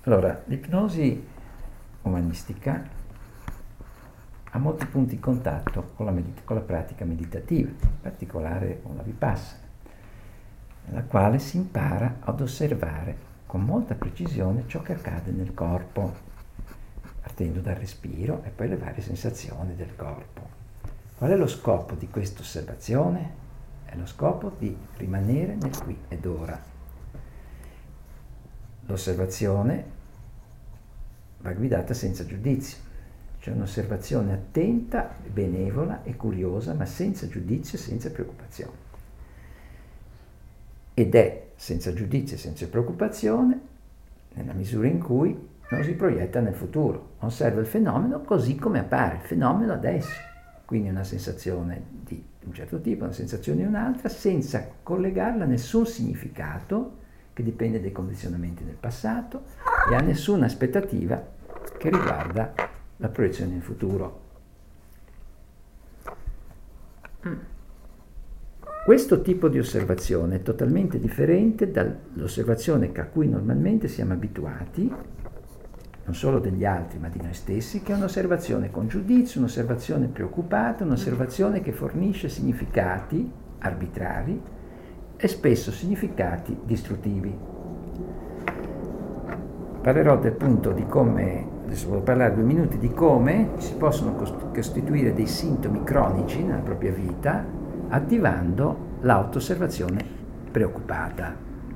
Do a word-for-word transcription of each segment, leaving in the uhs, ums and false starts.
Allora, l'ipnosi umanistica ha molti punti di contatto con la, medit- con la pratica meditativa, in particolare con la vipassana, nella quale si impara ad osservare con molta precisione ciò che accade nel corpo, partendo dal respiro e poi le varie sensazioni del corpo. Qual è lo scopo di questa osservazione? È lo scopo di rimanere nel qui ed ora. L'osservazione va guidata senza giudizio, cioè un'osservazione attenta, benevola e curiosa, ma senza giudizio e senza preoccupazione. Ed è senza giudizio e senza preoccupazione nella misura in cui non si proietta nel futuro, osserva il fenomeno così come appare, il fenomeno adesso, quindi una sensazione di un certo tipo, una sensazione di un'altra, senza collegarla a nessun significato che dipende dai condizionamenti del passato e a nessuna aspettativa che riguarda la proiezione in futuro. Questo tipo di osservazione è totalmente differente dall'osservazione a cui normalmente siamo abituati, non solo degli altri ma di noi stessi, che è un'osservazione con giudizio, un'osservazione preoccupata, un'osservazione che fornisce significati arbitrari e spesso significati distruttivi. Parlerò del punto di come, adesso voglio parlare due minuti, di come si possono costituire dei sintomi cronici nella propria vita attivando l'auto-osservazione preoccupata.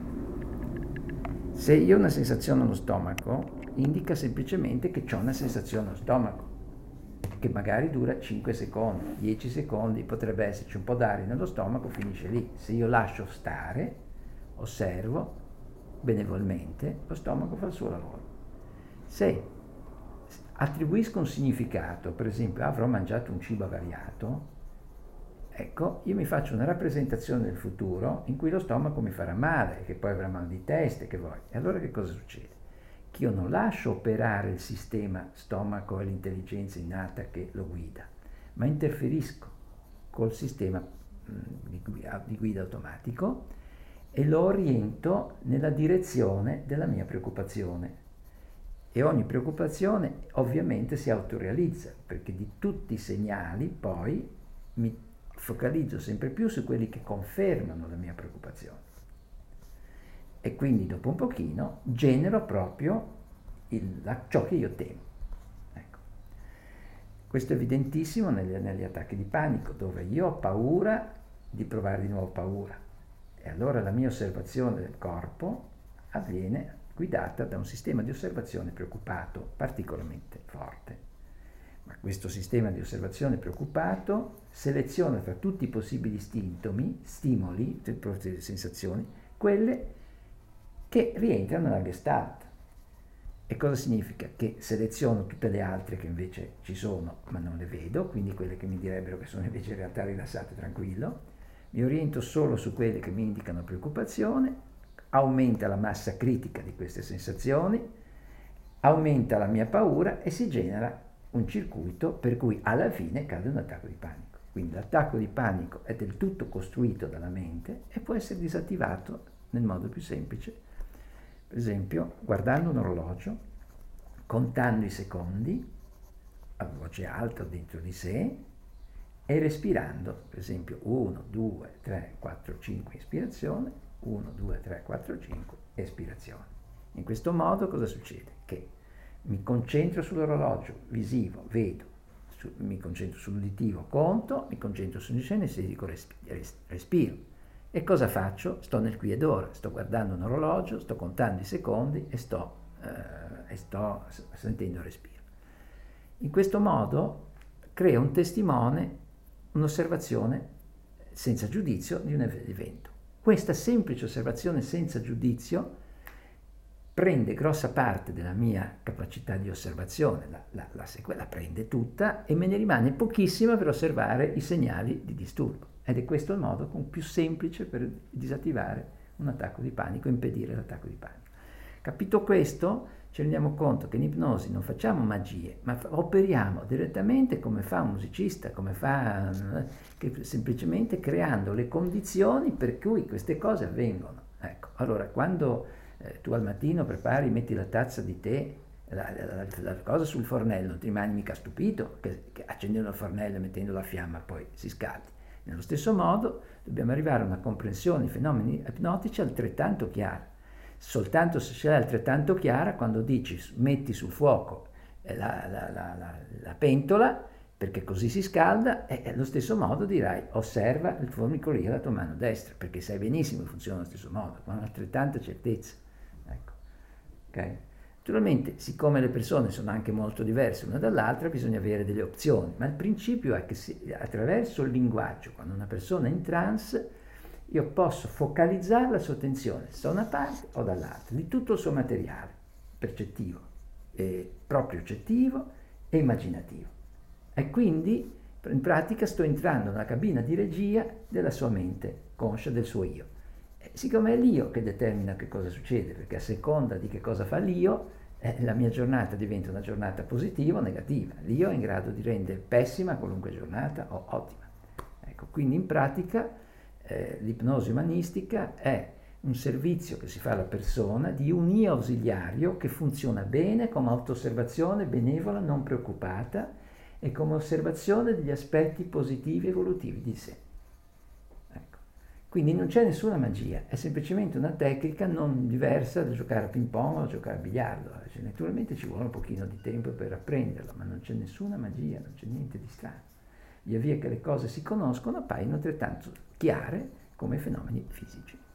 Se io ho una sensazione allo stomaco, indica semplicemente che ho una sensazione allo stomaco, che magari dura cinque secondi, dieci secondi, potrebbe esserci un po' d'aria nello stomaco, finisce lì. Se io lascio stare, osservo benevolmente, lo stomaco fa il suo lavoro. Se attribuisco un significato, per esempio avrò mangiato un cibo avariato, ecco, io mi faccio una rappresentazione del futuro in cui lo stomaco mi farà male, che poi avrà mal di testa, che vuoi. E allora che cosa succede? Che io non lascio operare il sistema stomaco e l'intelligenza innata che lo guida, ma interferisco col sistema mh, di, guida, di guida automatico e lo oriento nella direzione della mia preoccupazione. E ogni preoccupazione ovviamente si autorealizza, perché di tutti i segnali poi mi focalizzo sempre più su quelli che confermano la mia preoccupazione. E quindi dopo un pochino genero proprio il, la, ciò che io temo. Ecco. Questo è evidentissimo negli, negli attacchi di panico, dove io ho paura di provare di nuovo paura. E allora la mia osservazione del corpo avviene guidata da un sistema di osservazione preoccupato particolarmente forte. Ma questo sistema di osservazione preoccupato seleziona tra tutti i possibili sintomi, stimoli, sensazioni, quelle che rientrano nella Gestalt. E cosa significa? Che seleziono tutte le altre che invece ci sono, ma non le vedo, quindi quelle che mi direbbero che sono invece in realtà rilassate e tranquillo, mi oriento solo su quelle che mi indicano preoccupazione, aumenta la massa critica di queste sensazioni, aumenta la mia paura e si genera un circuito per cui alla fine cade un attacco di panico. Quindi l'attacco di panico è del tutto costruito dalla mente e può essere disattivato nel modo più semplice. Per esempio, guardando un orologio, contando i secondi a voce alta dentro di sé e respirando, per esempio uno, due, tre, quattro, cinque ispirazione, uno, due, tre, quattro, cinque espirazione. In questo modo cosa succede? Che mi concentro sull'orologio visivo, vedo, su, mi concentro sull'uditivo, conto, mi concentro sull'insinestesico, respiro. E cosa faccio? Sto nel qui ed ora, sto guardando un orologio, sto contando i secondi e sto, eh, e sto sentendo il respiro. In questo modo crea un testimone, un'osservazione senza giudizio di un evento. Questa semplice osservazione senza giudizio prende grossa parte della mia capacità di osservazione, la, la, la, la prende tutta e me ne rimane pochissima per osservare i segnali di disturbo. Ed è questo il modo più semplice per disattivare un attacco di panico, impedire l'attacco di panico. Capito questo, ci rendiamo conto che in ipnosi non facciamo magie, ma operiamo direttamente come fa un musicista, come fa che semplicemente creando le condizioni per cui queste cose avvengono. Ecco, allora quando Eh, tu al mattino prepari, metti la tazza di tè, la, la, la cosa sul fornello, non ti rimani mica stupito che, che accendendo il fornello e mettendo la fiamma poi si scaldi. Nello stesso modo dobbiamo arrivare a una comprensione dei fenomeni ipnotici altrettanto chiara. Soltanto se ce l'è altrettanto chiara quando dici metti sul fuoco la, la, la, la, la pentola perché così si scalda, e allo stesso modo dirai osserva il formicolio della tua mano destra, perché sai benissimo che funziona allo stesso modo, con altrettanta certezza. Ecco. Okay? Naturalmente, siccome le persone sono anche molto diverse una dall'altra, bisogna avere delle opzioni, ma il principio è che si, attraverso il linguaggio, quando una persona è in trance, io posso focalizzare la sua attenzione da una parte o dall'altra, di tutto il suo materiale percettivo, eh, propriocettivo e immaginativo. E quindi in pratica sto entrando nella cabina di regia della sua mente conscia, del suo io. E siccome è l'io che determina che cosa succede, perché a seconda di che cosa fa l'io, eh, la mia giornata diventa una giornata positiva o negativa. L'io è in grado di rendere pessima qualunque giornata o ottima. Ecco, quindi in pratica eh, l'ipnosi umanistica è un servizio che si fa alla persona di un io ausiliario che funziona bene come autoosservazione benevola, non preoccupata, e come osservazione degli aspetti positivi evolutivi di sé. Ecco. Quindi non c'è nessuna magia, è semplicemente una tecnica non diversa da giocare a ping pong o giocare a biliardo. Cioè, naturalmente ci vuole un pochino di tempo per apprenderlo, ma non c'è nessuna magia, non c'è niente di strano. Via via che le cose si conoscono, appaiono altrettanto chiare come fenomeni fisici.